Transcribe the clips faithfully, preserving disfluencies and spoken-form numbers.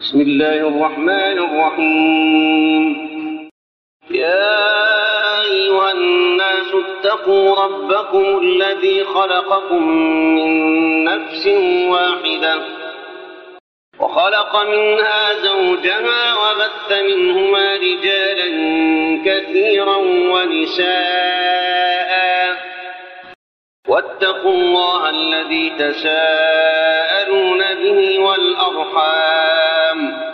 بسم الله الرحمن الرحيم. يا أيها الناس اتقوا ربكم الذي خلقكم من نفس واحدة وخلق منها زوجها وبث منهما رجالا كثيرا ونساء واتقوا الله الذي تساءلون به والأرحام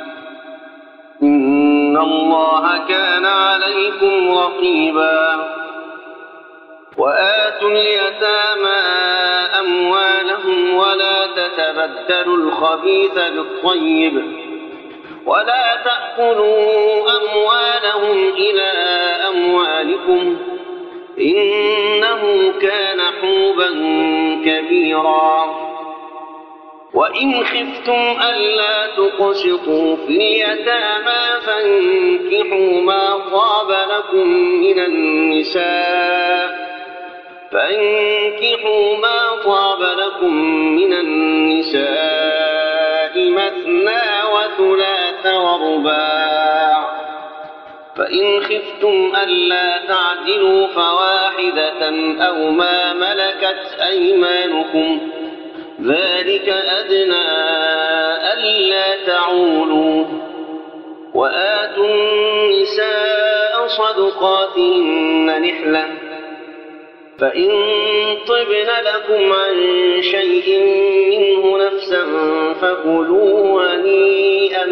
إن الله كان عليكم رقيبا. وآتوا اليتامى أموالهم ولا تتبدلوا الخبيث بالطيب ولا تأكلوا أموالهم إلى أموالكم إنه كان حوبا كبيرا. وإن خفتم ألا تقسطوا في اليتامى فانكحوا ما طاب لكم من النساء فانكحوا ما طاب لكم من النساء مثنى وثلاث ورباع. فإن خفتم ألا تعدلوا فواحدة أو ما ملكت أيمانكم ذلك أدنى ألا تعولوا. وآتوا النساء صدقاتهن نحلة فإن طبن لكم عن شيء منه نفسا فكلوه هنيئا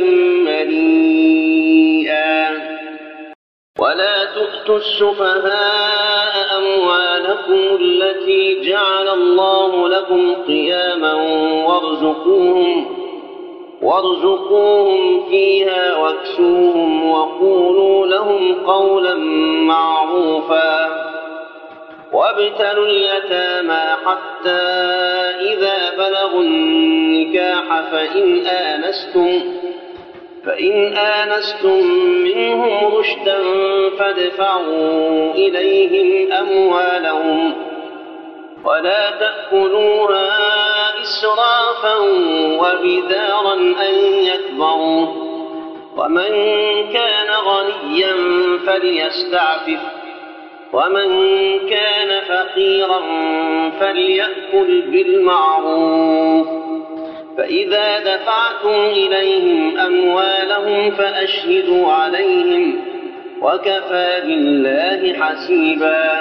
مريئا. ولا تؤتوا السفهاء أموالكم التي جعل الله لكم قياما وارزقوهم, وارزقوهم فيها واكسوهم وقولوا لهم قولا معروفا. وابتلوا اليتامى حتى إذا بلغوا النكاح فإن آنستم فإن آنستم منهم رشدا فادفعوا إليهم أموالهم ولا تأكلوها إسرافا وبدارا أن يكبروا. ومن كان غنيا فليستعفف ومن كان فقيرا فليأكل بالمعروف. فإذا دفعتم إليهم أموالهم فأشهدوا عليهم وكفى بالله حسيبا.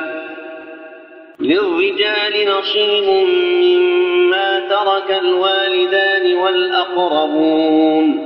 للرجال نصيب مما ترك الوالدان والأقربون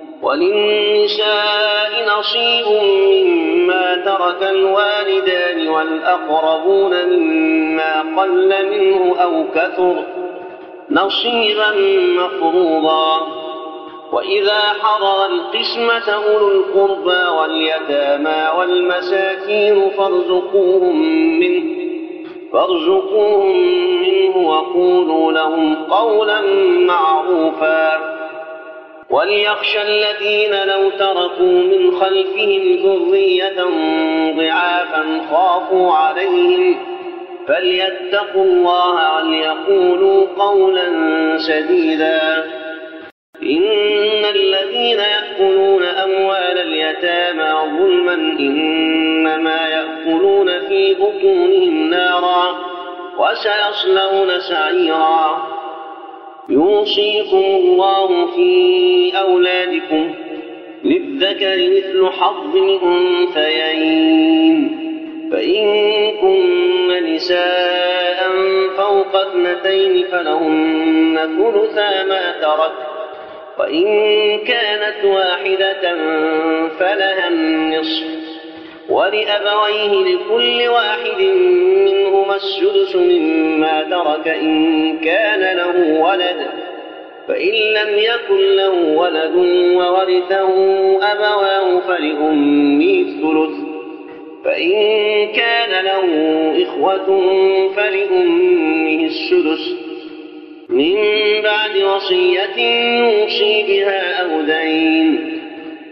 وللنساء نصيب مما ترك الوالدان والأقربون مما قل منه أو كثر نصيبا مفروضا. وإذا حضر القسمة أولو القربى واليتامى والمساكين فارزقوهم منه, فارزقوهم منه وقولوا لهم قولا معروفا. وليخشى الذين لو تركوا من خلفهم ذرية ضعافا خافوا عليهم فليتقوا الله وليقولوا قولا سديدا. إن الذين يأكلون أموال اليتامى ظلما إنما يأكلون في بطونهم نارا وسيصلون سعيرا. يوصيكم الله في أولادكم للذكر مثل حظ الأنثيين فإن كن نساء فوق اثنتين فلهن ثلثا ما ترك وإن كانت واحدة فلها النصف ولأبويه لكل واحد منهما السدس مما ترك إن كان له ولد فإن لم يكن له ولد وورثه أبواه فلأمه الثلث فإن كان له إخوة فلأمه السدس من بعد وصية يوصي بها أو دين.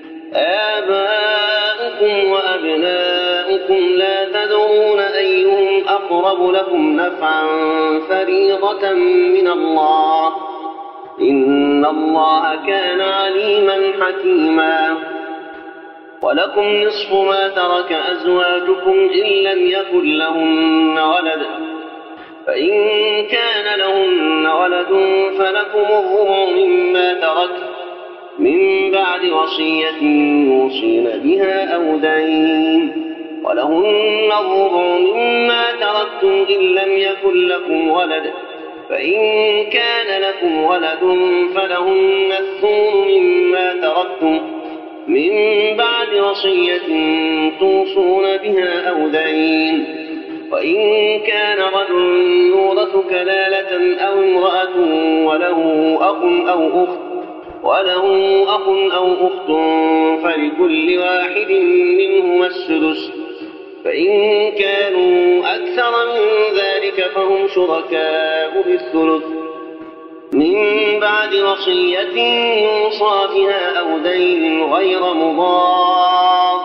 آباؤكم وأبناؤكم لا تدرون أيهم أقرب لكم نفعا فريضة من الله إن الله كان عليما حكيما. ولكم نصف ما ترك أزواجكم إن لم يكن لهن ولد، فإن كان لهن ولد فلكم الربع مما ترك من بعد وصية يوصين بها أو دين، ولهن الربع مما تركتم إن لم يكن لكم ولد، فإن كان لكم ولد فلهن الثمن مما تركتم من بعد وصية توصون بها أو دين، وإن كان رجل يورث كلالة أو امرأة وله أخ أو أخت وله أخ أو أخت فلكل واحد منهما السدس، فإن كانوا أكثر من ذلك فهم شركاء بالثلث من بعد وصية يوصى بها أو دين غير مضار،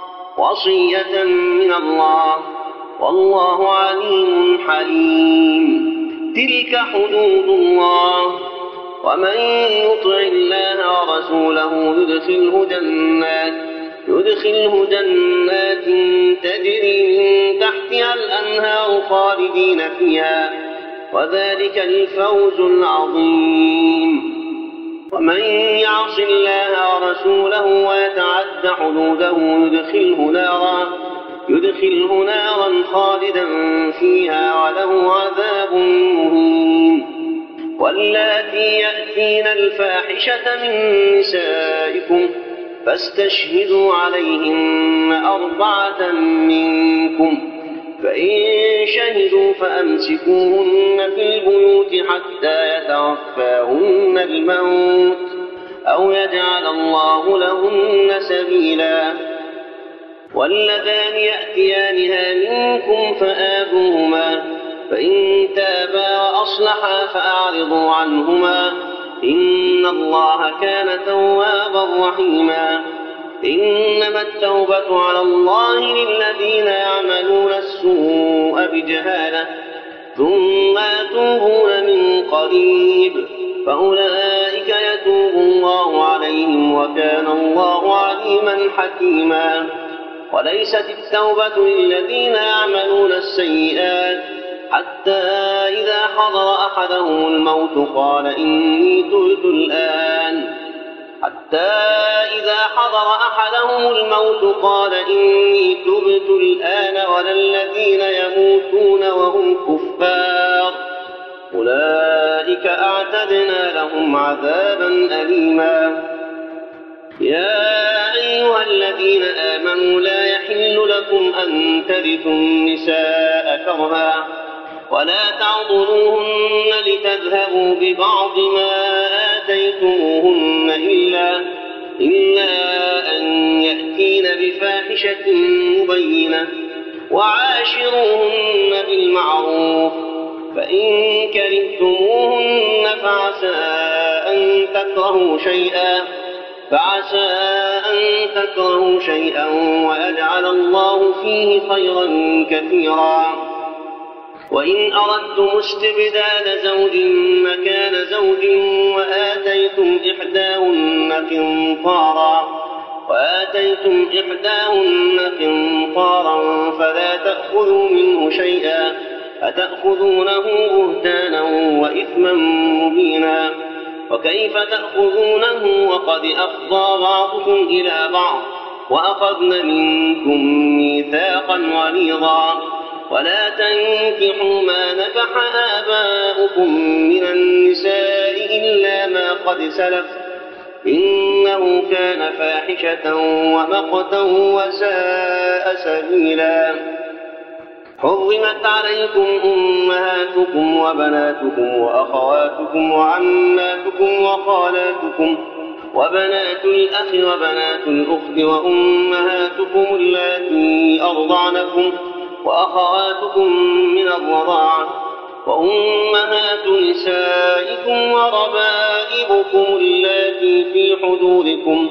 وصية من الله والله عليم حليم. تلك حدود الله، ومن يطع الله ورسوله يدخله جنات يدخله جنات تجري من تحتها الأنهار خالدين فيها، وذلك الفوز العظيم. ومن يعص الله ورسوله ويتعد حدوده يدخله نارا يدخله نارا خالدا فيها وله عذاب مهين. واللاتي يأتين الفاحشة من نسائكم فاستشهدوا عليهن أربعة منكم، فإن شهدوا فأمسكوهن في البيوت حتى يتوفاهن الموت أو يجعل الله لهن سبيلا. واللذان يأتيانها منكم فآذوهما، فإن تابا وأصلحا فأعرضوا عنهما، إن الله كان توابا رحيما. إنما التوبة على الله للذين يعملون السوء بجهالة ثم يتوبون من قريب فأولئك يتوب الله عليهم وكان الله عليما حكيما. وليست التوبة للذين يعملون السيئات حتى إذا حضر أحدهم الموت قال إني تبت الآن حتى إذا حضر أحدهم الموت قال إني تبت الآن ولا الذين يموتون وهم كفار أولئك أعتدنا لهم عذابا أليما. يا أيها الذين آمنوا لا يحل لكم أن ترثوا النساء كرها ولا تعضلوهن لتذهبوا ببعض ما آتيتموهن إلا, إلا أن يأتين بفاحشة مبينة وعاشروهن بالمعروف، فإن كرهتموهن فعسى أن تكرهوا شيئا فعسى أن تكرهوا شيئا ويجعل الله فيه خيرا كثيرا. وإن أردتم استبدال زوج مكان زوج وآتيتم إحداهن قنطارا وآتيتم إحداهن قنطارا فلا تأخذوا منه شيئا أتأخذونه بهتانا وإثما مبينا. وكيف تأخذونه وقد أفضى بعضكم إلى بعض وأخذن منكم ميثاقا غليظا. ولا تنكحوا ما نكح آباؤكم من النساء إلا ما قد سلف إنه كان فاحشة ومقتا وساء سبيلا. حرمت عليكم أمهاتكم وبناتكم وأخواتكم وعماتكم وخالاتكم وبنات الأخ وبنات الأخت وأمهاتكم اللاتي أرضعنكم وأخواتكم من الرضاعة وأمهات نسائكم وربائبكم اللاتي في حجوركم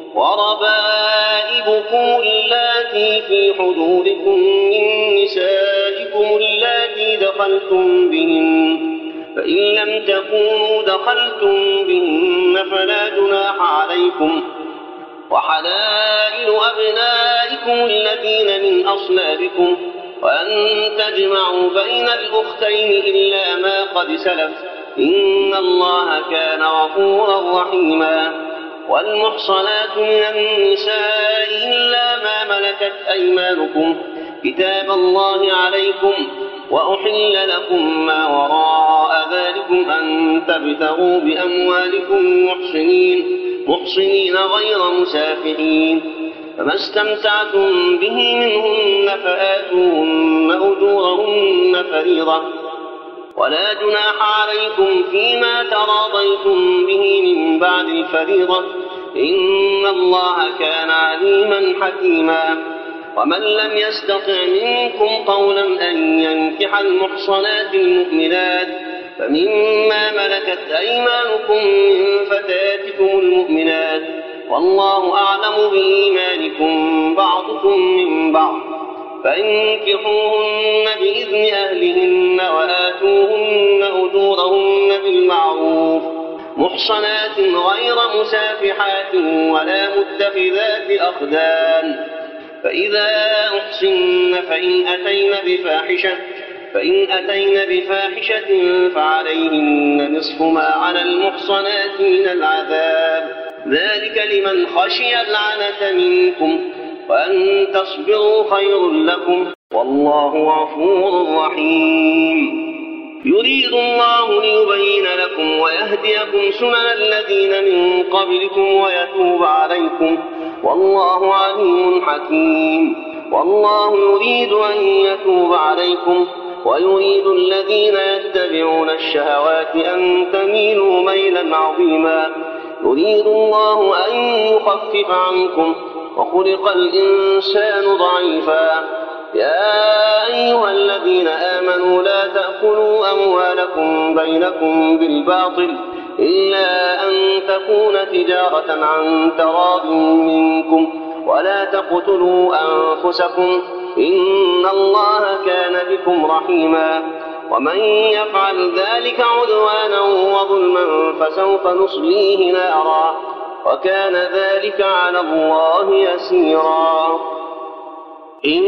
وربائبكم اللاتي في حجوركم من نسائكم اللاتي دخلتم بهن فإن لم تكونوا دخلتم بهن فلا جناح عليكم، وحلائل أبنائكم الذين من أصلابكم، وأن تجمعوا بين الأختين إلا ما قد سلف، إن الله كان غفورا رحيما. والمحصنات من النساء إلا ما ملكت أيمانكم، كتاب الله عليكم، وأحل لكم ما وراء ذلكم أن تبتغوا بأموالكم محصنين محصنين غير مسافحين، فما استمتعتم به منهن فآتوهن أجورهن فريضة، ولا جناح عليكم فيما تراضيتم به من بعد الفريضة، إن الله كان عليما حكيما. ومن لم يستطع منكم قولا أن ينكح المحصنات المؤمنات فمما ملكت أيمانكم من فتياتكم المؤمنات، والله أعلم بإيمانكم بعضكم من بعض، فانكحوهن بإذن أهلهن وآتوهن أجورهن بالمعروف، محصنات غير مسافحات ولا متخذات أخدان. فإذا أحصن فإن أتين بفاحشة فإن أتين بفاحشة فعليهن نصف ما على المحصنات من العذاب، ذلك لمن خشي العنة منكم، وأن تصبروا خير لكم، والله غفور رحيم. يريد الله ليبين لكم ويهديكم سنن الذين من قبلكم ويتوب عليكم، والله عليم حكيم. والله يريد أن يتوب عليكم ويريد الذين يتبعون الشهوات أن تميلوا ميلا عظيما. يريد الله أن يخفف عنكم وخلق الإنسان ضعيفا. يا أيها الذين آمنوا لا تأكلوا أموالكم بينكم بالباطل إلا أن تكون تجارة عن تراض منكم، ولا تقتلوا أنفسكم إن الله كان بكم رحيما. ومن يفعل ذلك عدوانا وظلما فسوف نصليه نارا، وكان ذلك على الله يسيرا. إن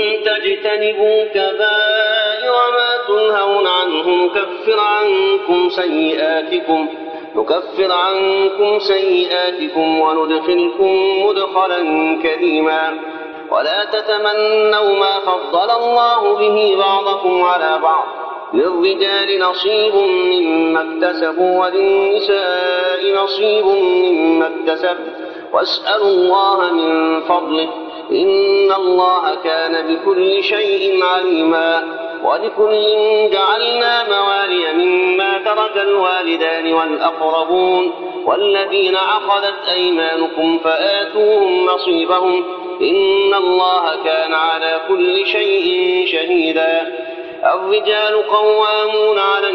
تجتنبوا كبائر ما تنهون عنه نكفر عنكم سيئاتكم نكفر عنكم سيئاتكم وندخلكم مدخلا كريما. ولا تتمنوا ما فضل الله به بعضكم على بعض، للرجال نصيب مما اكتسبوا وللنساء نصيب مما اكتسبن، واسألوا الله من فضله إن الله كان بكل شيء عليما. ولكل جعلنا موالي مما ترك الوالدان والأقربون والذين عقدت أيمانكم فآتوهم نصيبهم إن الله كان على كل شيء شهيدا. الرجال قوامون على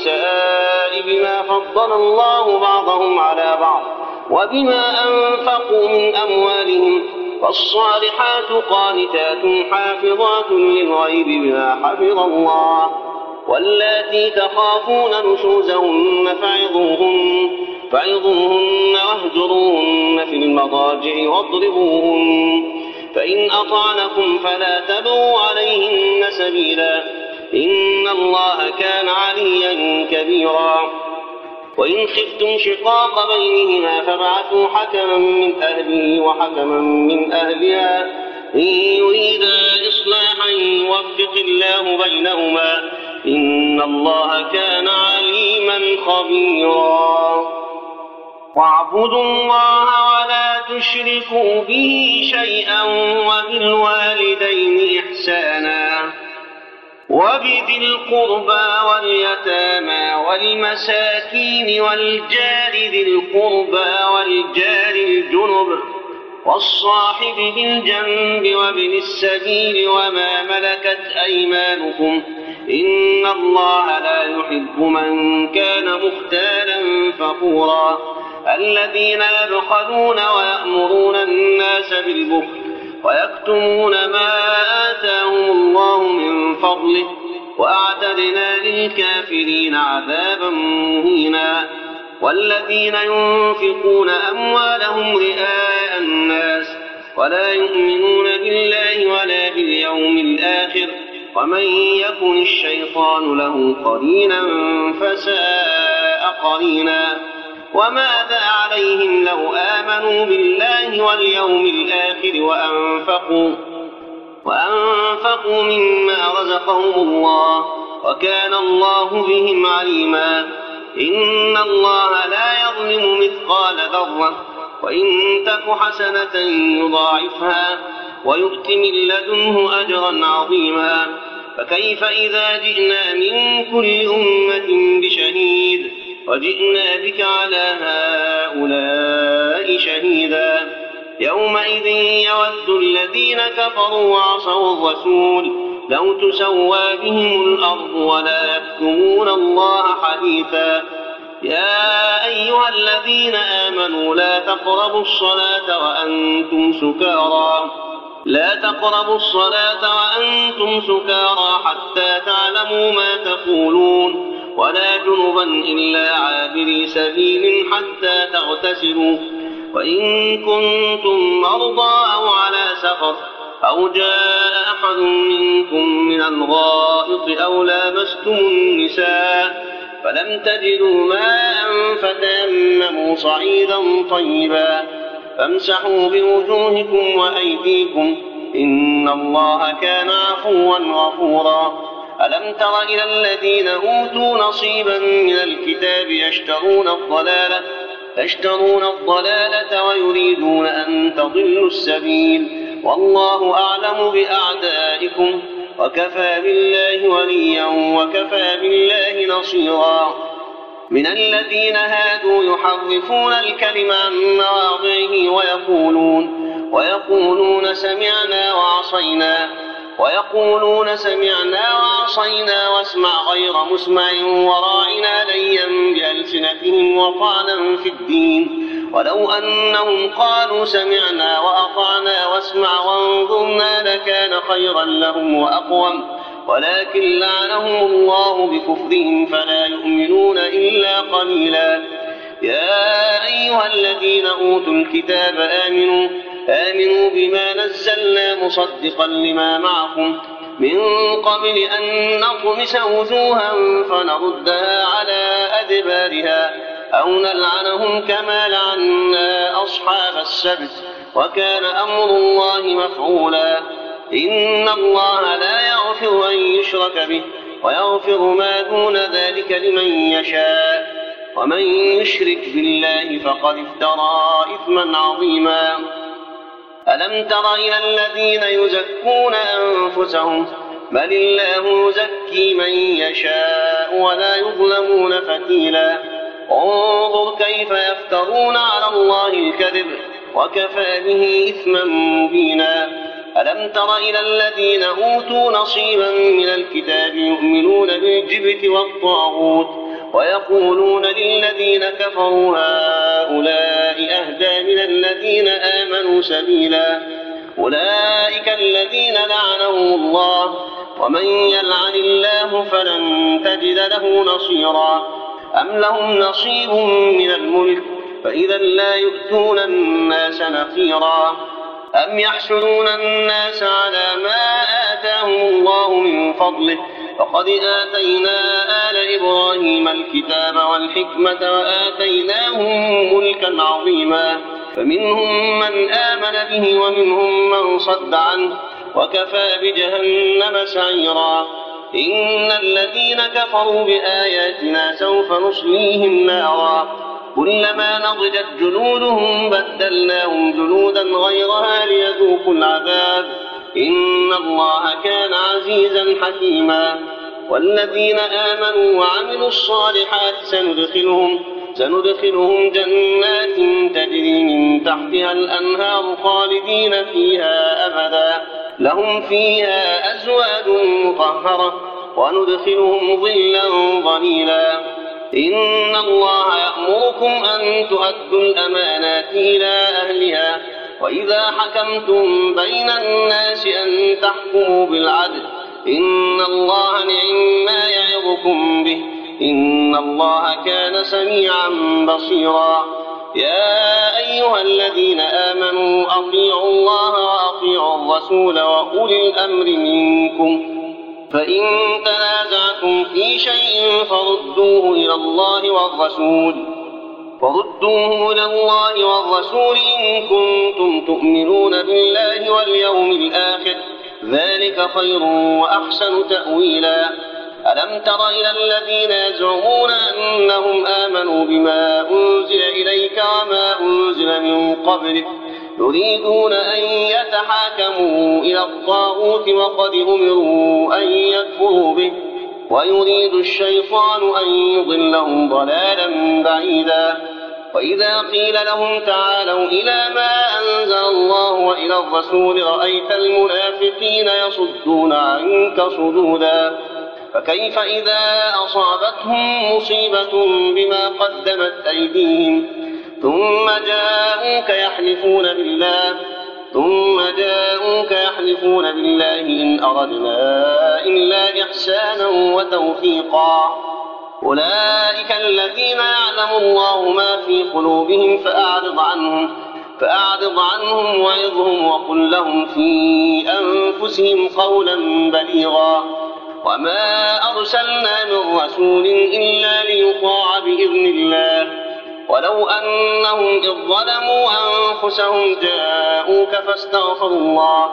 النساء بما فضل الله بعضهم على بعض وبما أنفقوا من أموالهم، فالصالحات قانتات حافظات للغيب بما حفظ الله. واللاتي تخافون نشوزهن فعظوهن فعظوهن واهجروهن في المضاجع واضربوهن، فإن أطعنكم فلا تبغوا عليهن سبيلا إن الله كان عليا كبيرا. وإن خفتم شقاق بينهما فابعثوا حكما من أهله وحكما من أهلها إن يريدا إصلاحا يوفق الله بينهما إن الله كان عليما خبيرا. واعبدوا الله ولا تشركوا به شيئا وبالوالدين إحسانا وبذي القربى واليتامى والمساكين والجار ذي القربى والجار الجنب والصاحب بالجنب وابن السبيل وما ملكت أيمانكم إن الله لا يحب من كان مختالا فخورا. الذين يبخلون ويأمرون الناس بالبخل ويكتمون ما آتاهم الله من فضله وأعتدنا للكافرين عذابا مهينا. والذين ينفقون أموالهم رئاء الناس ولا يؤمنون بالله ولا باليوم الآخر ومن يكن الشيطان له قرينا فساء قرينا. وماذا عليهم لو آمنوا بالله واليوم الآخر وأنفقوا, وأنفقوا مما رزقهم الله وكان الله بهم عليما. إن الله لا يظلم مثقال ذرة وإن تك حسنة يضاعفها ويؤت من لدنه أجرا عظيما. فكيف إذا جئنا من كل أمة بشهيد وجئنا بك على هؤلاء شهيدا. يومئذ يود الذين كفروا وعصوا الرسول لو تسوى بهم الأرض ولا يكتمون الله حديثا. يا أيها الذين آمنوا لا تقربوا الصلاة وأنتم سكارى لا تقربوا الصلاة وأنتم سكارى حتى تعلموا ما تقولون ولا جنبا إلا عابري سبيل حتى تغتسلوا وإن كنتم مرضى أو على سفر أو جاء أحد منكم من الغائط أو لامستم النساء فلم تجدوا ماء فتيمموا صعيدا طيبا فامسحوا بوجوهكم وأيديكم إن الله كان عفوا غفورا. ألم تر إلى الذين أوتوا نصيبا من الكتاب يشترون الضلالة يشترون الضلالة ويريدون أن تضلوا السبيل والله أعلم بأعدائكم وكفى بالله وليا وكفى بالله نصيرا. من الذين هادوا يحرفون الكلم عن مواضعه ويقولون ويقولون سمعنا وعصينا ويقولون سمعنا وعصينا واسمع غير مسمع وراعنا ليا بألسنتهم وطعنا في الدين ولو أنهم قالوا سمعنا وأطعنا واسمع وانظرنا لكان خيرا لهم وأقوم ولكن لعنهم الله بكفرهم فلا يؤمنون إلا قليلا. يا أيها الذين أوتوا الكتاب آمنوا آمنوا بما نزلنا مصدقا لما معكم من قبل أن نطمس وجوها فنردها على أدبارها أو نلعنهم كما لعنا أصحاب السبت وكان أمر الله مفعولا. إن الله لا يغفر أن يشرك به ويغفر ما دون ذلك لمن يشاء ومن يشرك بالله فقد افترى إثما عظيما. ألم تر إلى الذين يزكون أنفسهم بل الله يزكي من يشاء ولا يظلمون فتيلا. انظر كيف يفترون على الله الكذب وكفى به إثما مبينا. ألم تر إلى الذين أوتوا نصيبا من الكتاب يؤمنون بالجبت والطاغوت ويقولون للذين كفروا هؤلاء أهدى من الذين آمنوا سبيلا. أولئك الذين لعنهم الله ومن يلعن الله فلن تجد له نصيرا. أم لهم نصيب من الملك فإذا لا يؤتون الناس نقيرا. أم يحسدون الناس على ما آتاهم الله من فضله فقد آتينا آل إبراهيم الكتاب والحكمة وآتيناهم ملكا عظيما فمنهم من آمن به ومنهم من صد عنه وكفى بجهنم سعيرا. إن الذين كفروا بآياتنا سوف نصليهم نارا كلما نضجت جلودهم بدلناهم جلودا غيرها ليذوقوا العذاب إن الله كان عزيزا حكيما. والذين آمنوا وعملوا الصالحات سندخلهم, سندخلهم جنات تجري من تحتها الأنهار خالدين فيها أبدا لهم فيها أزواج مطهرة وندخلهم ظلا ظليلا. إن الله يأمركم أن تؤدوا الأمانات إلى أهلها وإذا حكمتم بين الناس أن تحكموا بالعدل إن الله نعم ما يعظكم به إن الله كان سميعا بصيرا يا أيها الذين آمنوا أطيعوا الله وأطيعوا الرسول وأولي الأمر منكم فإن تنازعتم في شيء فردوه إلى الله والرسول فردوه إلى الله والرسول إن كنتم تؤمنون بالله واليوم الآخر ذلك خير وأحسن تأويلا ألم تر إلى الذين يزعمون أنهم آمنوا بما أنزل إليك وما أنزل من قبلك يريدون أن يتحاكموا إلى الطاغوت وقد أمروا أن يكفروا به ويريد الشيطان أن يضلهم ضلالا بعيدا وإذا قيل لهم تعالوا إلى ما أنزل الله وإلى الرسول رأيت المنافقين يصدون عنك صدودا فكيف إذا أصابتهم مصيبة بما قدمت أيديهم ثم جاءوك يحلفون بالله ثم جاءوك يحلفون بالله إن أردنا إلا إحسانا وتوفيقا أولئك الذين يعلم الله ما في قلوبهم فأعرض عنهم فأعرض عنهم وعظهم وقل لهم في أنفسهم قولا بليغا وما أرسلنا من رسول إلا ليطاع بإذن الله ولو أنهم إذ ظلموا أنفسهم جاءوك فاستغفروا الله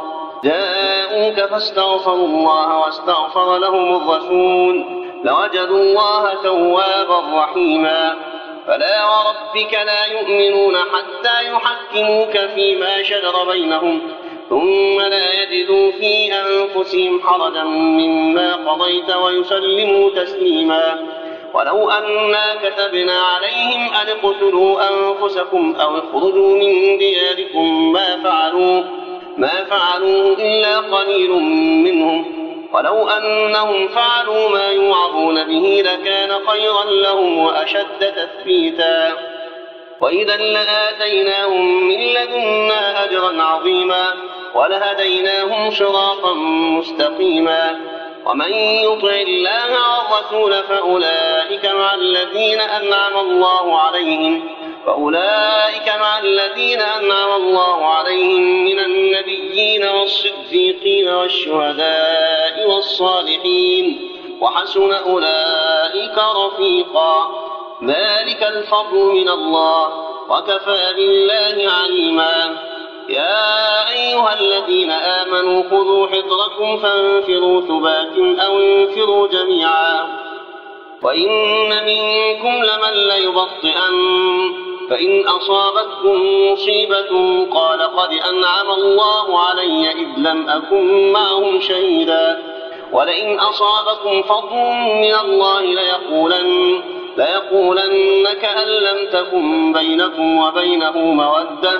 جاءوك فاستغفروا الله واستغفر لهم الرسول لوجدوا الله توابا رحيما فلا وربك لا يؤمنون حتى يحكموك فيما شجر بينهم ثم لا يجدوا في أنفسهم حرجا مما قضيت ويسلموا تسليما ولو أنا كتبنا عليهم أن اقتلوا أنفسكم أو اخرجوا من دياركم ما فعلوه ما فعلوه إلا قليل منهم ولو أنهم فعلوا ما يوعظون به لكان خيرا لهم وأشد تثبيتا وإذا لآتيناهم من لدنا أجرا عظيما ولهديناهم صراطا مستقيما ومن يطع الله والرسول فأولئك مع الذين أنعم الله عليهم فأولئك مع الذين أنعم الله عليهم من النبيين والصديقين والشهداء والصالحين وحسن أولئك رفيقا ذلك الفضل من الله وكفى بالله عليما يا أيها الذين آمنوا خذوا حذركم فانفروا ثبات أو انفروا جميعا وإن منكم لمن ليبطئن فإن أصابتكم مصيبة قال قد أنعم الله علي إذ لم أكن معهم شهيدا ولئن أصابكم فضل من الله ليقولن ليقولن كأن لم تكن بينكم وبينه مودة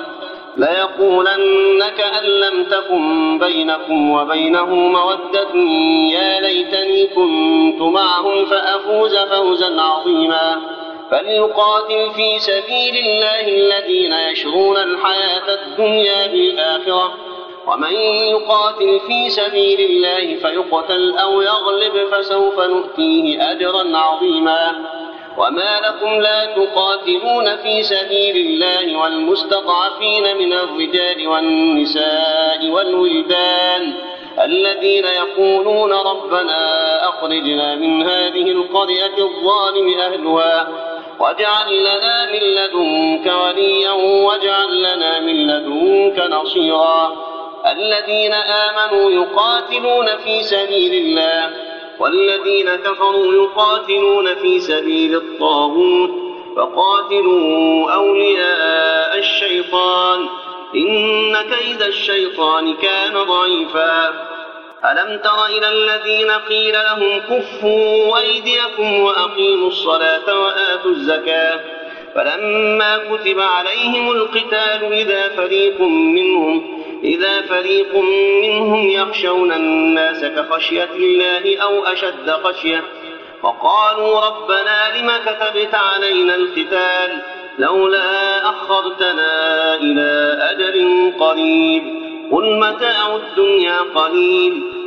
ليقولن كأن لم تكن بينكم وبينه مودة يا ليتني كنت معهم فأفوز فوزا عظيما فليقاتل في سبيل الله الذين يشرون الحياة الدنيا بالآخرة ومن يقاتل في سبيل الله فيقتل أو يغلب فسوف نؤتيه أجرا عظيما وما لكم لا تقاتلون في سبيل الله والمستضعفين من الرجال والنساء والولدان الذين يقولون ربنا أخرجنا من هذه القرية الظالم أهلها واجعل لنا من لدنك وليا واجعل لنا من لدنك نصيرا الذين آمنوا يقاتلون في سبيل الله والذين كفروا يقاتلون في سبيل الطاغوت فقاتلوا أولياء الشيطان إن كيد الشيطان كان ضعيفا ألم تر إلى الذين قيل لهم كفوا أيديكم وأقيموا الصلاة وآتوا الزكاة فلما كتب عليهم القتال إذا فريق منهم إذا فريق منهم يخشون الناس كخشية الله أو أشد خشية وقالوا ربنا لم كتبت علينا القتال لولا أخرتنا إلى أجل قريب قل متاع الدنيا قليل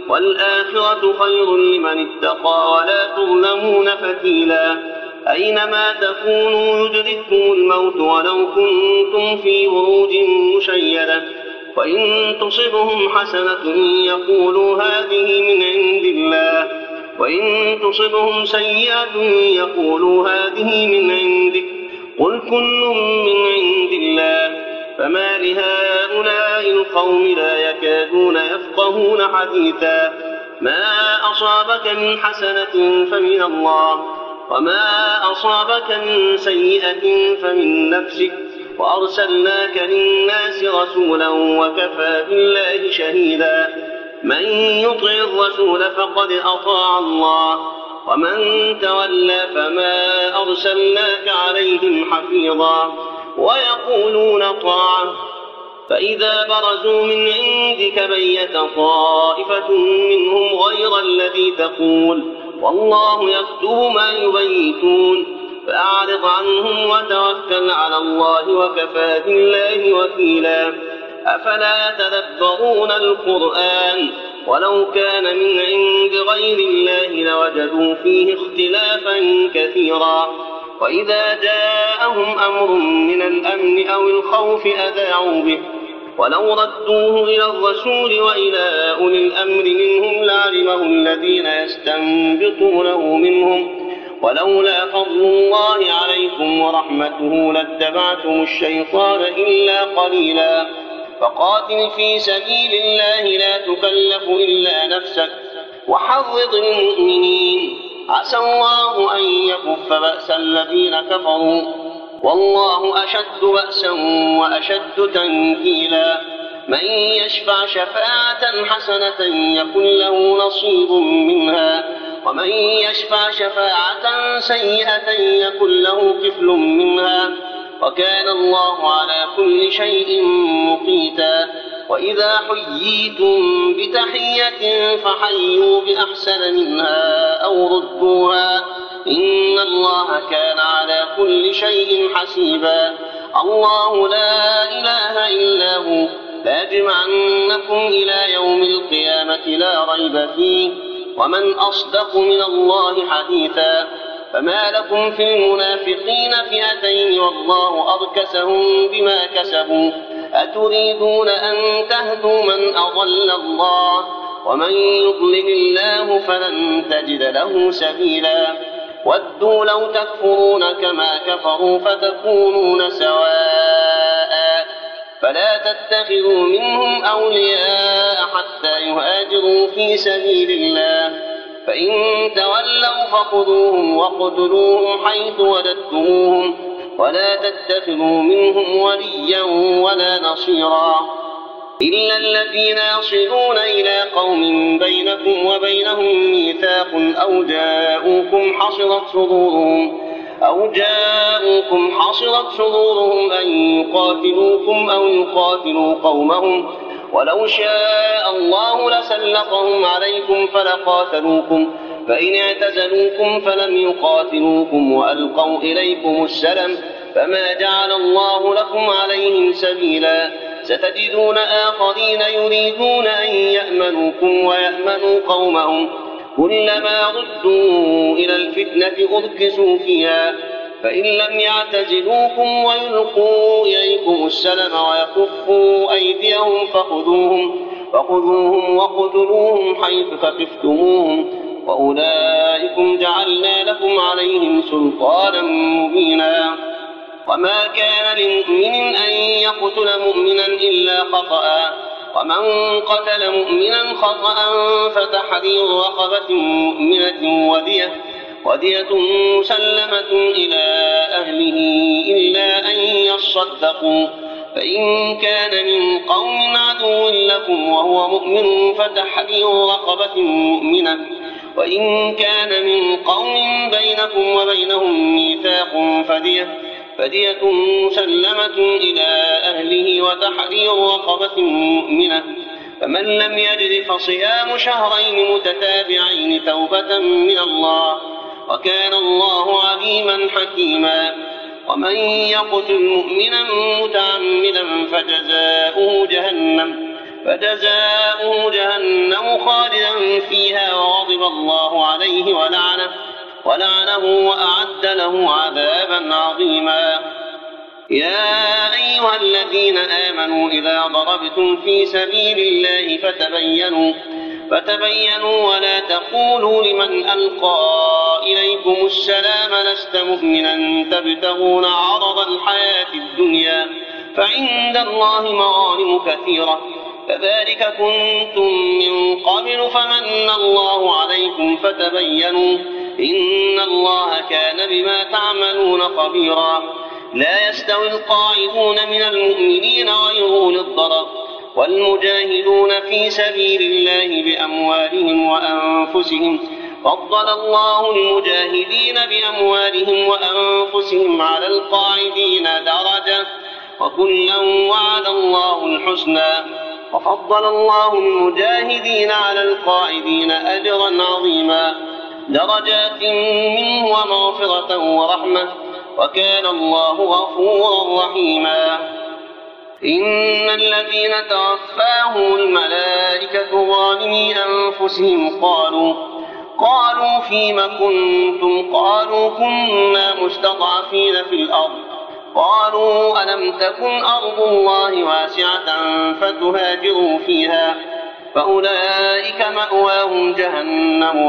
والآخرة خير لمن اتقى ولا تظلمون فتيلا أينما تكونوا يدرككم الموت ولو كنتم في بروج مشيدة وإن تصبهم حسنة يقولوا هذه من عند الله وإن تصبهم سيئة يقولوا هذه من عندك قل كل من عند الله فما لهؤلاء القوم لا يكادون يفقهون حديثا ما أصابك من حسنة فمن الله وما أصابك من سيئة فمن نفسك وأرسلناك للناس رسولا وكفى بالله شهيدا من يطع الرسول فقد أطاع الله ومن تولى فما أرسلناك عليهم حفيظا ويقولون طاعة فإذا برزوا من عندك بيت طائفة منهم غير الذي تقول والله يكتب ما يبيتون فأعرض عنهم وتوكل على الله وكفى بالله وكيلا أفلا يتدبرون القرآن ولو كان من عند غير الله لوجدوا فيه اختلافا كثيرا وإذا جاءهم أمر من الأمن أو الخوف أذاعوا به ولو ردوه إلى الرسول وإلى أولي الأمر منهم لعلمه الذين يستنبطونه منهم ولولا فضل الله عليكم ورحمته لاتبعتم الشيطان إلا قليلا فقاتل في سبيل الله لا تكلف إلا نفسك وحرض المؤمنين عسى الله أن يكف بأس الذين كفروا والله أشد بأسا وأشد تنكيلا من يشفع شفاعة حسنة يكن له نصيب منها ومن يشفع شفاعة سيئة يكن له كفل منها وكان الله على كل شيء مقيتا وإذا حييتم بتحية فحيوا بأحسن منها أو ردوها إن الله كان على كل شيء حسيبا الله لا إله إلا هو ليجمعنكم إلى يوم القيامة لا ريب فيه ومن أصدق من الله حديثا فما لكم في المنافقين فئتين والله أركسهم بما كسبوا أتريدون أن تهدوا من أضل الله ومن يضلل الله فلن تجد له سبيلا ودوا لو تكفرون كما كفروا فتكونون سواء فلا تتخذوا منهم أولياء حتى يهاجروا في سبيل الله فإن تولوا فخذوهم وقتلوهم حيث وجدتموهم ولا تتخذوا منهم وليا ولا نصيرا إلا الذين يصلون إلى قوم بينكم وبينهم ميثاق أو جاءوكم حصرت صدورهم أو جاءوكم حصرت صدورهم أن يقاتلوكم أو يقاتلوا قومهم ولو شاء الله لسلطهم عليكم فلقاتلوكم فإن اعتزلوكم فلم يقاتلوكم وألقوا إليكم السلم فما جعل الله لكم عليهم سبيلا ستجدون آخرين يريدون أن يأمنوكم ويأمنوا قومهم كلما ردوا إلى الفتنة أركسوا فيها فإن لم يعتزلوكم ويلقوا إليكم السلم ويكفوا أيديهم فخذوهم فخذوهم وقتلوهم حيث ثقفتموهم وأولئكم جعلنا لكم عليهم سلطانا مبينا وما كان لمؤمن أن يقتل مؤمنا إلا خطأ ومن قتل مؤمنا خطأ فتحرير رقبة مؤمنة ودية ودية مسلمة إلى أهله إلا أن يصدقوا فإن كان من قوم عدو لكم وهو مؤمن فتحرير رقبة مؤمنة وإن كان من قوم بينكم وبينهم ميثاق فدية فدية مسلمة إلى أهله وتحرير رقبة مؤمنة فمن لم يجد فصيام شهرين متتابعين توبة من الله وكان الله عليما حكيما ومن يقتل مؤمنا متعمدا فجزاؤه جهنم فجزاؤه جهنم خالدا فيها وغضب الله عليه ولعنه, ولعنه وأعد له عذابا عظيما. يا أيها الذين آمنوا إذا ضربتم في سبيل الله فتبينوا, فتبينوا ولا تقولوا لمن ألقى إليكم السلام لست مؤمنا تبتغون عرض الحياة الدنيا فعند الله مغانم كثيرة كذلك كنتم من قبل فمن الله عليكم فتبينوا إن الله كان بما تعملون خبيرا. لا يستوي القاعدون من المؤمنين غير أولي الضرر والمجاهدون في سبيل الله بأموالهم وأنفسهم فضل الله المجاهدين بأموالهم وأنفسهم على القاعدين درجة وكلا وعد الله الحسنى وفضل الله المجاهدين على القاعدين أجرا عظيما درجات منه ومغفرة ورحمة وكان الله غفورا رحيما. إن الذين توفاهم الملائكة ظالمي أنفسهم قالوا قالوا فيم كنتم قالوا كنا مستضعفين في الأرض قالوا ألم تكن أرض الله واسعة فتهاجروا فيها فأولئك مأواهم جهنم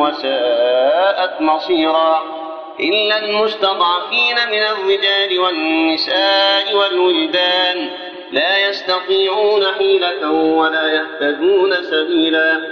وساءت مصيرا. إلا المستضعفين من الرجال والنساء والولدان لا يستطيعون حيلة ولا يهتدون سبيلا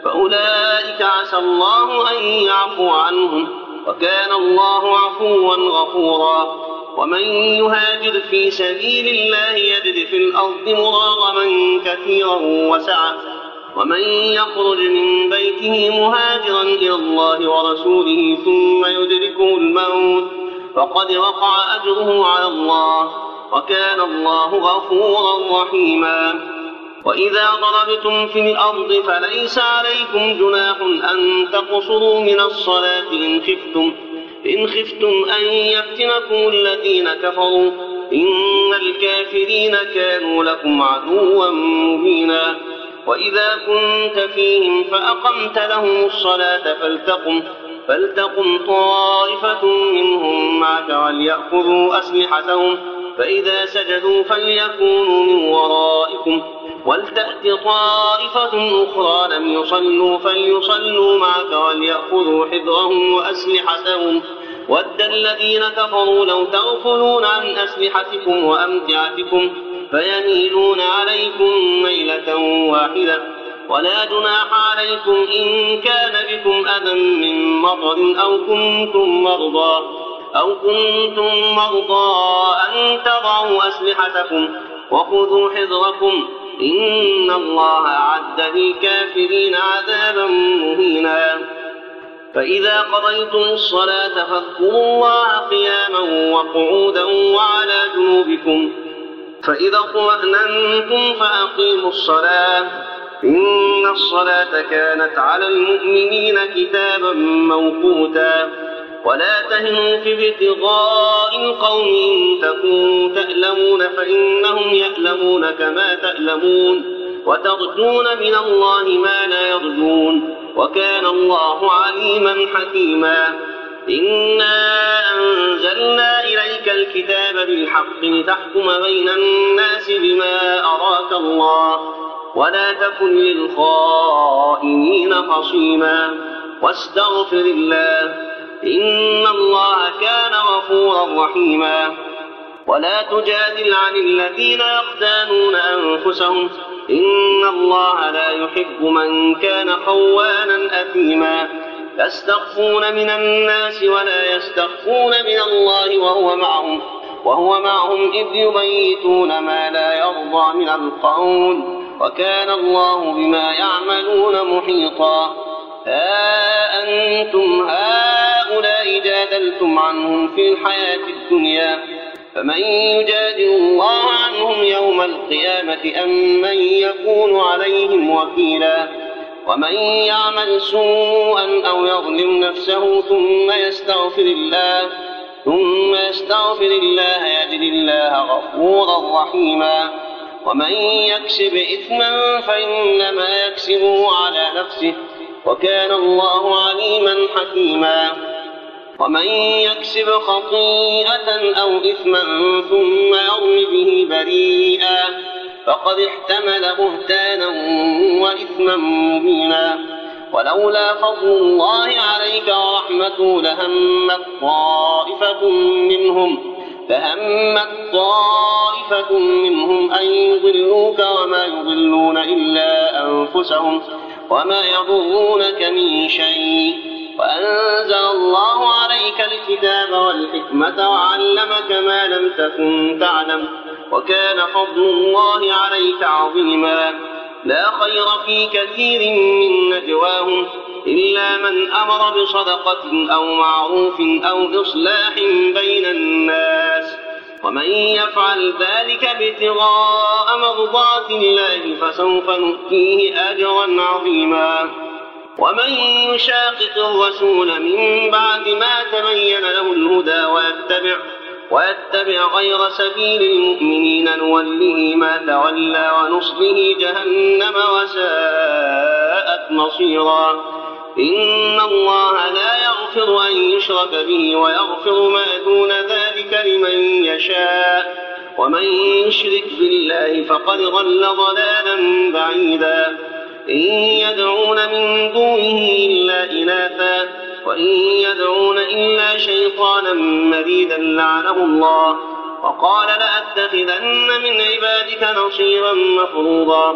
فأولئك عسى الله أن يعفو عنهم وكان الله عفوا غفورا. ومن يهاجر في سبيل الله يجد في الأرض مراغما كثيرا وسعة ومن يخرج من بيته مهاجرا إلى الله ورسوله ثم يدركه الموت فقد وقع أجره على الله وكان الله غفورا رحيما. وإذا ضربتم في الأرض فليس عليكم جناح أن تقصروا من الصلاة إن خفتم, إن خفتم أن يفتنكم الذين كفروا إن الكافرين كانوا لكم عدوا مبينا. وإذا كنت فيهم فأقمت لهم الصلاة فلتقم, فلتقم طائفة منهم معك وليأخذوا أسلحتهم فإذا سجدوا فليكونوا من ورائكم ولتأت طائفة أخرى لم يصلوا فليصلوا معك وليأخذوا حذرهم وأسلحتهم ود الذين كفروا لو تغفلون عن أسلحتكم وأمتعتكم فيميلون عليكم ميلة واحدة ولا جناح عليكم إن كان بكم أذى من مطر أو كنتم مرضى أو كنتم مرضى أن تضعوا أسلحتكم وخذوا حذركم إن الله أعد للكافرين عذابا مهينا. فإذا قضيتم الصلاة فاذكروا الله قياما وقعودا وعلى جنوبكم فإذا اطمأننتم فأقيموا الصلاة إن الصلاة كانت على المؤمنين كتابا موقوتا. ولا تهنوا في ابتغاء القوم إن تكونوا تألمون فإنهم يألمون كما تألمون وترجون من الله ما لا يرجون وكان الله عليما حكيما. إنا أنزلنا إليك الكتاب بالحق لتحكم بين الناس بما أراك الله ولا تكن للخائنين خصيما واستغفر الله إن الله كان غفورا رحيما. ولا تجادل عن الذين يختانون أنفسهم إن الله لا يحب من كان خوانا أثيما. يستخفون من الناس ولا يستخفون من الله وهو معهم وهو معهم إذ يبيتون ما لا يرضى من القول وكان الله بما يعملون محيطا. ها أنتم هؤلاء جادلتم عنهم في الحياة الدنيا فمن يجادل الله عنهم يوم القيامة أم من يكون عليهم وكيلا. ومن يعمل سوءا أو يظلم نفسه ثم يستغفر الله ثم يستغفر الله يجد الله غفورا رحيما. ومن يكسب إثما فإنما يكسبه على نفسه وكان الله عليما حكيما. ومن يكسب خطيئة أو إثما ثم يرم به بريئا فقد احتمل بهتانا وإثما مبينا. ولولا فضل الله عليك ورحمته لهمت طائفة منهم لهمت طائفة منهم أن يضلوك وما يضلون إلا أنفسهم وما يضرونك من شيء. وأنزل الله عليك الكتاب والحكمة وعلمك ما لم تكن تعلم وكان فضل الله عليك عظيما. لا خير في كثير من نجواهم إلا من أمر بصدقة أو معروف أو إصلاح بين الناس ومن يفعل ذلك ابتغاء مرضات الله فسوف نؤتيه أجرا عظيما. ومن يشاقق الرسول من بعد ما تبين له الهدى ويتبع, ويتبع غير سبيل المؤمنين نوله ما تولى ونصله جهنم وساءت مصيرا. إن الله لا يغفر أن يشرك به ويغفر ما دون ذلك لمن يشاء ومن يشرك بالله فقد ضل ضلالا بعيدا. إن يدعون من دونه إلا إناثا وإن يدعون إلا شيطانا مريدا لعنه الله وقال لأتخذن من عبادك نصيبا مفروضا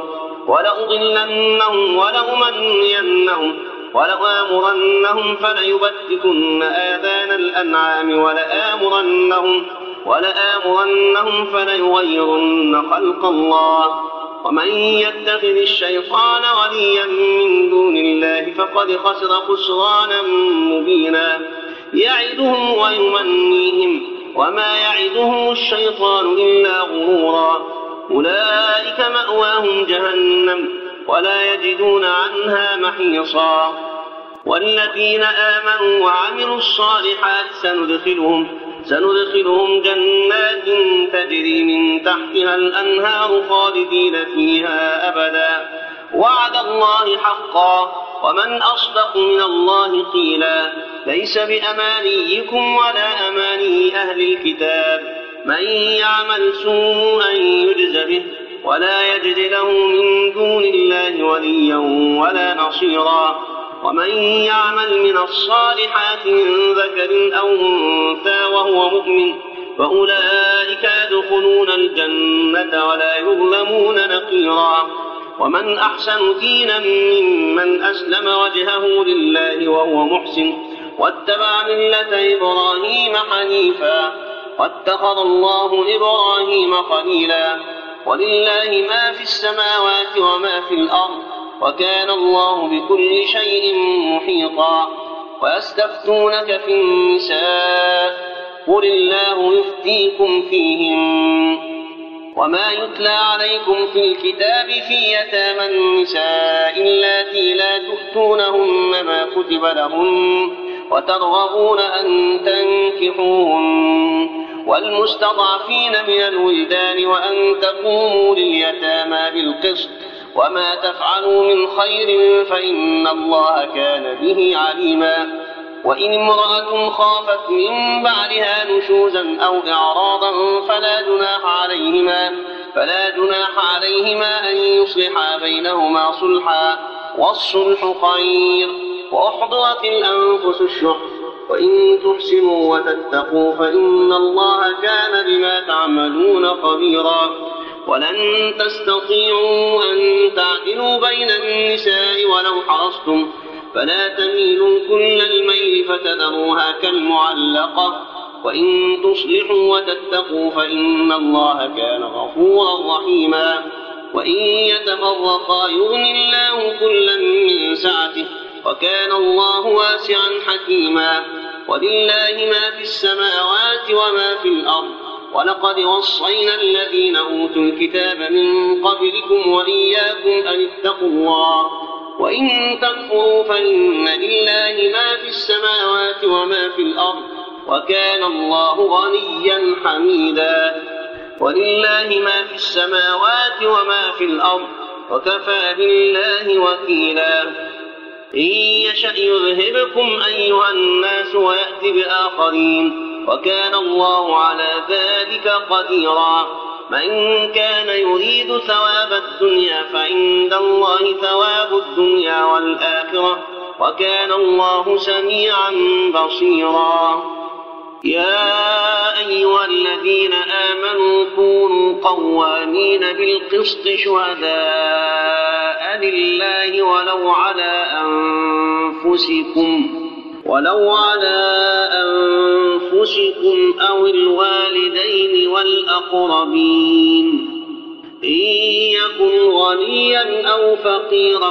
ولأضلنهم ولأمنينهم ولآمرنهم فليبتكن آذان الأنعام ولآمرنهم, ولآمرنهم فليغيرن خلق الله. ومن يتخذ الشيطان وليا من دون الله فقد خسر خسرانا مبينا. يعدهم ويمنيهم وما يعدهم الشيطان إلا غرورا. أولئك مأواهم جهنم ولا يجدون عنها محيصا. والذين آمنوا وعملوا الصالحات سندخلهم, سندخلهم جنات تجري من تحتها الأنهار خالدين فيها أبدا وعد الله حقا ومن أصدق من الله قيلا. ليس بأمانيكم ولا أماني أهل الكتاب من يعمل سوءا يجز به ولا يجد له من دون الله وليا ولا نصيرا. ومن يعمل من الصالحات من ذكر أو أنثى وهو مؤمن فأولئك يدخلون الجنة ولا يظلمون نقيرا. ومن أحسن دينا ممن أسلم وجهه لله وهو محسن واتبع ملة إبراهيم حنيفا واتخذ الله إبراهيم خليلا. ولله ما في السماوات وما في الأرض وكان الله بكل شيء محيطا. ويستفتونك في النساء قل الله يفتيكم فيهن وما يتلى عليكم في الكتاب في يتامى النساء اللاتي لا تؤتونهن ما كتب لهن وترغبون أن تنكحوهن والمستضعفين من الولدان وأن تقوموا لليتامى بالقسط وما تفعلوا من خير فإن الله كان به عليما. وإن امرأة خافت من بعدها نشوزا أو إعراضا فلا جناح عليهما, فلا جناح عليهما أن يصلحا بينهما صلحا والصلح خير. وأحضرت الأنفس الشح وإن تحسنوا وتتقوا فإن الله كان بما تعملون خبيرا. ولن تستطيعوا أن تعدلوا بين النساء ولو حرصتم فلا تميلوا كل الميل فتذروها كالمعلقة وإن تصلحوا وتتقوا فإن الله كان غفورا رحيما. وإن يتفرقا يغن الله كلا من سعته وكان الله واسعا حكيما. ولله ما في السماوات وما في الأرض ولقد وصينا الذين أوتوا الكتاب من قبلكم وإياكم أن اتقوا الله وإن تكفروا فإن لله ما في السماوات وما في الأرض وكان الله غنيا حميدا. ولله ما في السماوات وما في الأرض وكفى بالله وكيلا إن يشأ يذهبكم أيها الناس ويأتي بآخرين وكان الله على ذلك قديرا من كان يريد ثواب الدنيا فعند الله ثواب الدنيا والآخرة وكان الله سميعا بصيرا يا أيها الذين آمنوا كونوا قوامين بالقسط شهداء لله ولو على أنفسكم ولو على أنفسكم أو الوالدين والأقربين إن يكن غنيا أو فقيرا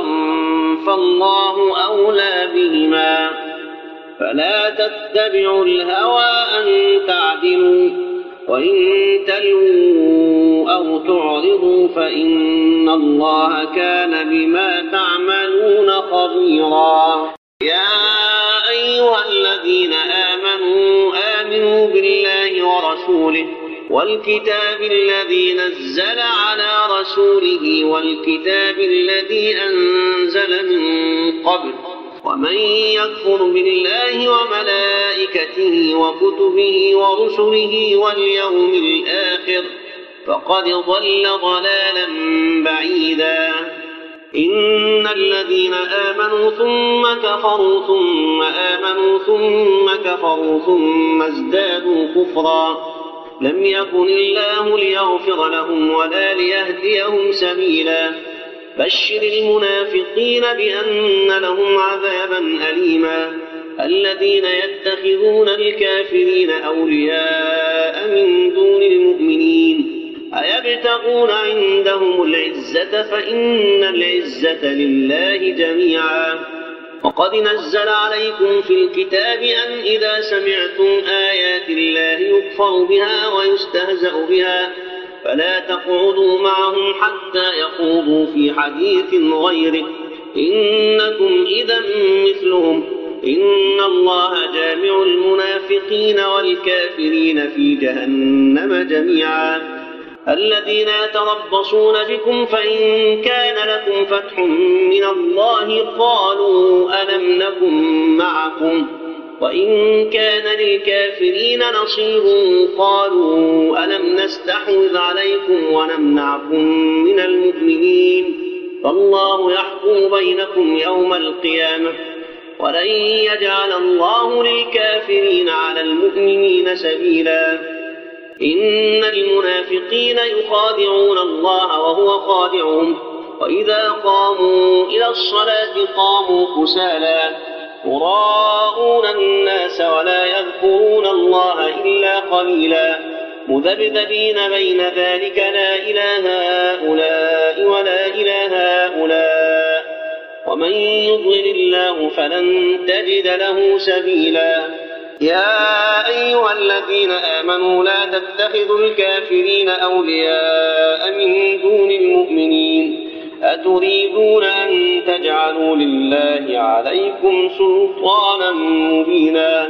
فالله أولى بهما فلا تتبعوا الهوى أن تعدلوا وإن تلووا أو تعرضوا فإن الله كان بما تعملون خبيرا يا أيها الذين آمنوا آمنوا بالله ورسوله والكتاب الذي نزل على رسوله والكتاب الذي أنزل من قبل ومن يكفر بالله وملائكته وكتبه ورسله واليوم الآخر فقد ضل ضلالا بعيدا إن الذين آمنوا ثم كفروا ثم آمنوا ثم كفروا ثم ازدادوا كفرا لم يكن الله ليغفر لهم ولا ليهديهم سبيلا بشر المنافقين بأن لهم عذابا أليما الذين يتخذون الكافرين أولياء من دون المؤمنين أيبتغون عندهم العزة فإن العزة لله جميعا وقد نزل عليكم في الكتاب أن إذا سمعتم آيات الله يكفر بها ويستهزأ بها فلا تقعدوا معهم حتى يخوضوا في حديث غيره إنكم إذا مثلهم إن الله جامع المنافقين والكافرين في جهنم جميعا الذين يتربصون بكم فإن كان لكم فتح من الله قالوا ألم نكن معكم وإن كان للكافرين نصيب قالوا ألم نستحوذ عليكم ونمنعكم من المؤمنين فالله يحكم بينكم يوم القيامة ولن يجعل الله للكافرين على المؤمنين سبيلا إن المنافقين يخادعون الله وهو خادعهم وإذا قاموا إلى الصلاة قاموا كسالى يراءون الناس ولا يذكرون الله إلا قليلا مذبذبين بين ذلك لا إله هؤلاء ولا إله هؤلاء ومن يضلل الله فلن تجد له سبيلا يا أيها الذين آمنوا لا تتخذوا الكافرين أولياء من دون المؤمنين أتريدون أن تجعلوا لله عليكم سلطانا مبينا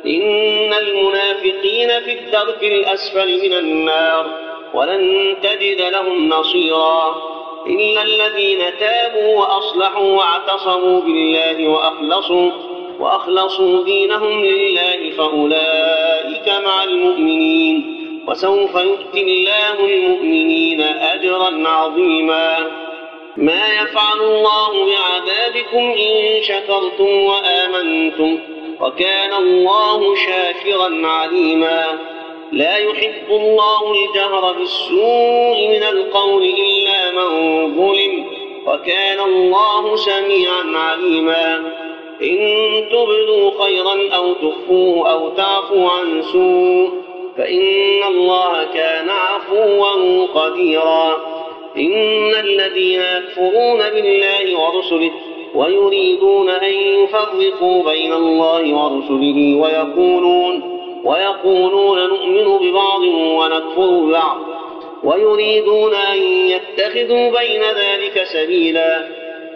إن المنافقين في الدرك الأسفل من النار ولن تجد لهم نصيرا إلا الذين تابوا وأصلحوا واعتصموا بالله وأخلصوا وأخلصوا دينهم لله فأولئك مع المؤمنين وسوف يؤتي الله المؤمنين أجرا عظيما ما يفعل الله بعذابكم إن شكرتم وآمنتم وكان الله شاكرا عليما لا يحب الله الجهر بالسوء من القول إلا من ظلم وكان الله سميعا عليما إن تبدوا خيرا أو تخفوه أو تعفوا عن سوء فإن الله كان عفوا قديرا إن الذين يكفرون بالله ورسله ويريدون أن يفرقوا بين الله ورسله ويقولون ويقولون نؤمن ببعض ونكفر ببعض ويريدون أن يتخذوا بين ذلك سبيلا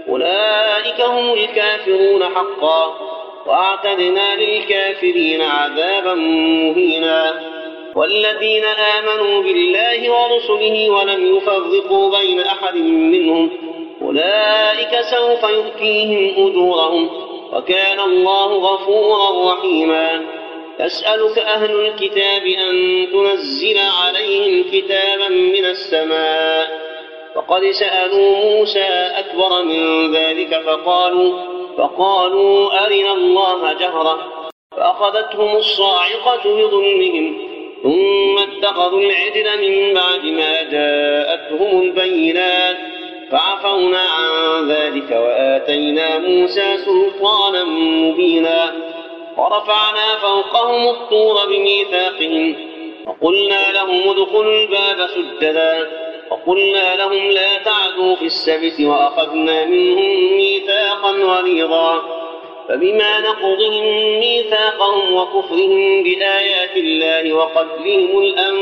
أولئك هم الكافرون حقا وأعتدنا للكافرين عذابا مهينا والذين آمنوا بالله ورسله ولم يفرقوا بين أحد منهم أولئك سوف يؤتيهم أجورهم وكان الله غفورا رحيما. يسألك أهل الكتاب أن تنزل عليهم كتابا من السماء فقد سألوا موسى أكبر من ذلك فقالوا, فقالوا أرنا الله جهرة فأخذتهم الصاعقة بظلمهم ثم اتخذوا العجل من بعد ما جاءتهم البينات فعفونا عن ذلك وآتينا موسى سلطانا مبينا ورفعنا فوقهم الطور بميثاقهم وقلنا لهم ادخلوا الباب سجدا وقلنا لهم لا تعدوا في السبت وأخذنا منهم ميثاقا غليظا فبما نقضهم ميثاقهم وكفرهم بآيات الله وقتلهم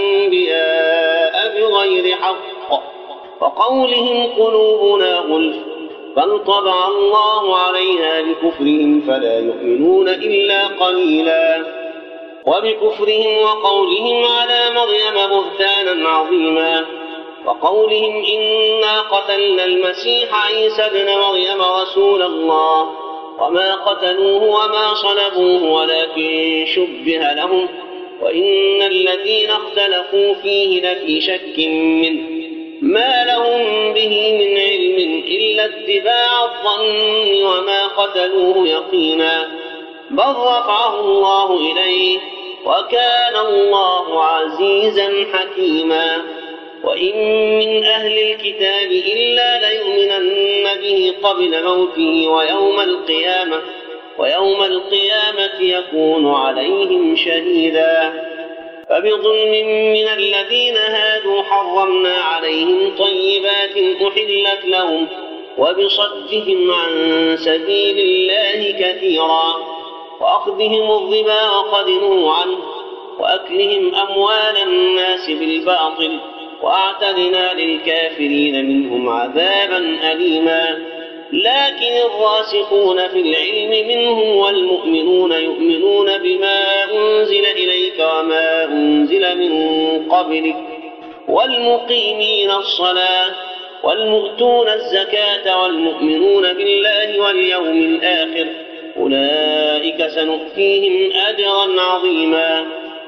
الأنبياء بغير حق وقولهم قلوبنا غلف بل طبع الله عليها بكفرهم فلا يؤمنون إلا قليلا وبكفرهم وقولهم على مريم بهتانا عظيما وقولهم إنا قتلنا المسيح عيسى ابن مريم رسول الله وما قتلوه وما صلبوه ولكن شبه لهم وإن الذين اختلفوا فيه لفي شك منه ما لهم به من علم إلا اتباع الظن وما قتلوه يقينا بل رفعه الله إليه وكان الله عزيزا حكيما. وإن من أهل الكتاب إلا ليؤمنن به قبل موته ويوم القيامة ويوم القيامة يكون عليهم شهيدا. فبظلم من الذين هادوا حرمنا عليهم طيبات أحلت لهم وبصدهم عن سبيل الله كثيرا وأخذهم الربا وقد نهوا عنه وأكلهم أموال الناس بالباطل وأعتدنا للكافرين منهم عذابا أليما. لكن الراسخون في العلم منهم والمؤمنون يؤمنون بما أنزل إليك وما أنزل من قبلك والمقيمين الصلاة والمؤتون الزكاة والمؤمنون بالله واليوم الآخر أولئك سنؤتيهم أجرا عظيما.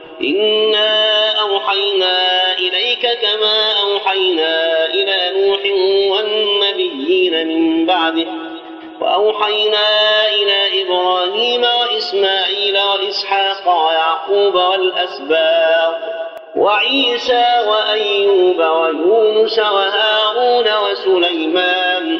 إنا أوحينا إليك كما أوحينا إلى نوح والنبيين من بعده وأوحينا إلى إبراهيم وإسماعيل وإسحاق ويعقوب والأسباط وعيسى وأيوب ويونس وهارون وسليمان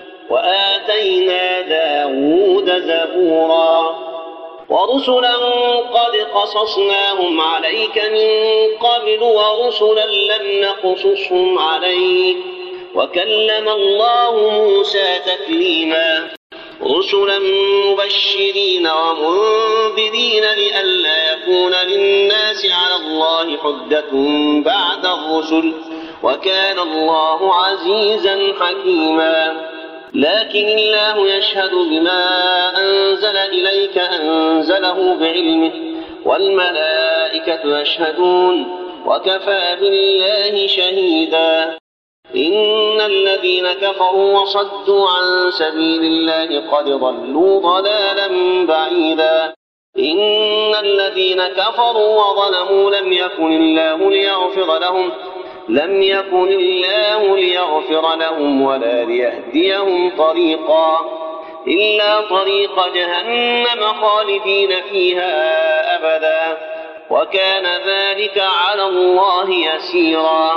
وآتينا داود زبورا ورسلا قد قصصناهم عليك من قبل ورسلا لم نقصصهم عليك وكلم الله موسى تكليما. رسلا مبشرين ومنذرين لئلا يكون للناس على الله حجة بعد الرسل وكان الله عزيزا حكيما. لكن الله يشهد بما أنزل إليك أنزله بعلمه والملائكة يشهدون وكفى بالله شهيدا. إن الذين كفروا وصدوا عن سبيل الله قد ضلوا ضلالا بعيدا. إن الذين كفروا وظلموا لم يكن الله ليغفر لهم لم يكن الله ليغفر لهم ولا ليهديهم طريقا إلا طريق جهنم خالدين فيها أبدا وكان ذلك على الله يسيرا.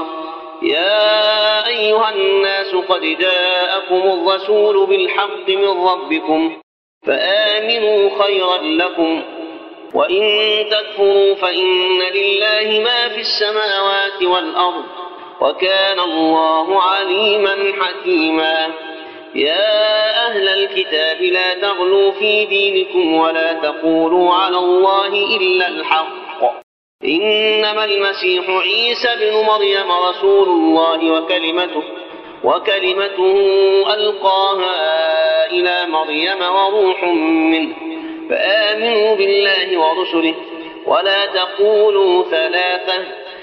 يا أيها الناس قد جاءكم الرسول بالحق من ربكم فآمنوا خيرا لكم وإن تكفروا فإن لله ما في السماوات والأرض وكان الله عليما حكيما. يا أهل الكتاب لا تغلوا في دينكم ولا تقولوا على الله إلا الحق إنما المسيح عيسى بن مريم رسول الله وكلمته وكلمته ألقاها إلى مريم وروح منه فآمنوا بالله ورسله ولا تقولوا ثلاثة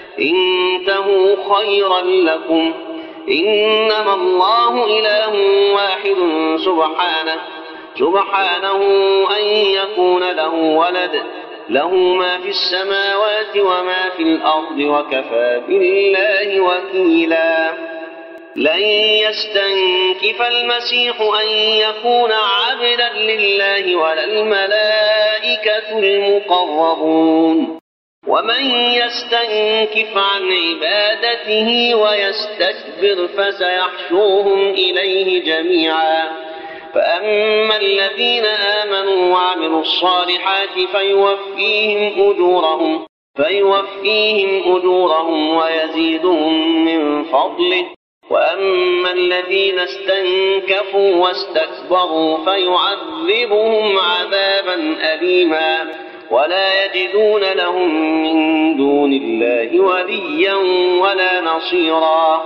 انتهوا خيرا لكم إنما الله إله واحد سبحانه سبحانه أن يكون له ولد له ما في السماوات وما في الأرض وكفى بالله وكيلا. لن يستنكف المسيح أن يكون عبدا لله ولا الملائكة المقربون ومن يستنكف عن عبادته ويستكبر فسيحشرهم إليه جميعا. فأما الذين آمنوا وعملوا الصالحات فيوفيهم أجورهم فيوفيهم أجورهم ويزيدهم من فضله وأما الذين استنكفوا واستكبروا فيعذبهم عذابا أليما ولا يجدون لهم من دون الله وليا ولا نصيرا.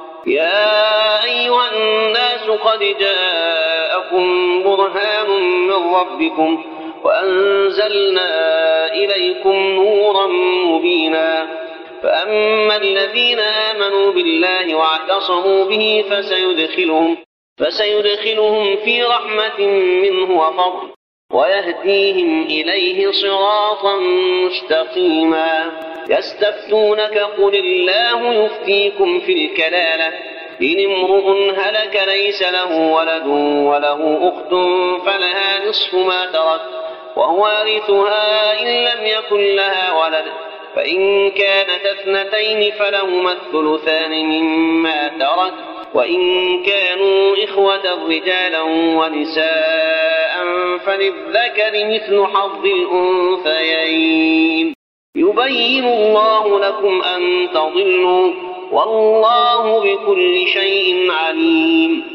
يا أيها الناس قد جاءكم برهان من ربكم وأنزلنا إليكم نورا مبينا. فأما الذين آمنوا بالله واعتصموا به فسيدخلهم, فسيدخلهم في رحمة منه وفضل ويهديهم إليه صراطا مستقيما. يستفتونك قل الله يفتيكم في الكلالة إن امرؤ هلك ليس له ولد وله أخت فلها نصف ما ترك وهو وارثها إن لم يكن لها ولد فإن كانت اثنتين فلهما الثلثان مما ترك وإن كانوا إخوة رجالا ونساء فللذكر مثل حظ الأنثيين. يبين الله لكم أن تضلوا والله بكل شيء عليم.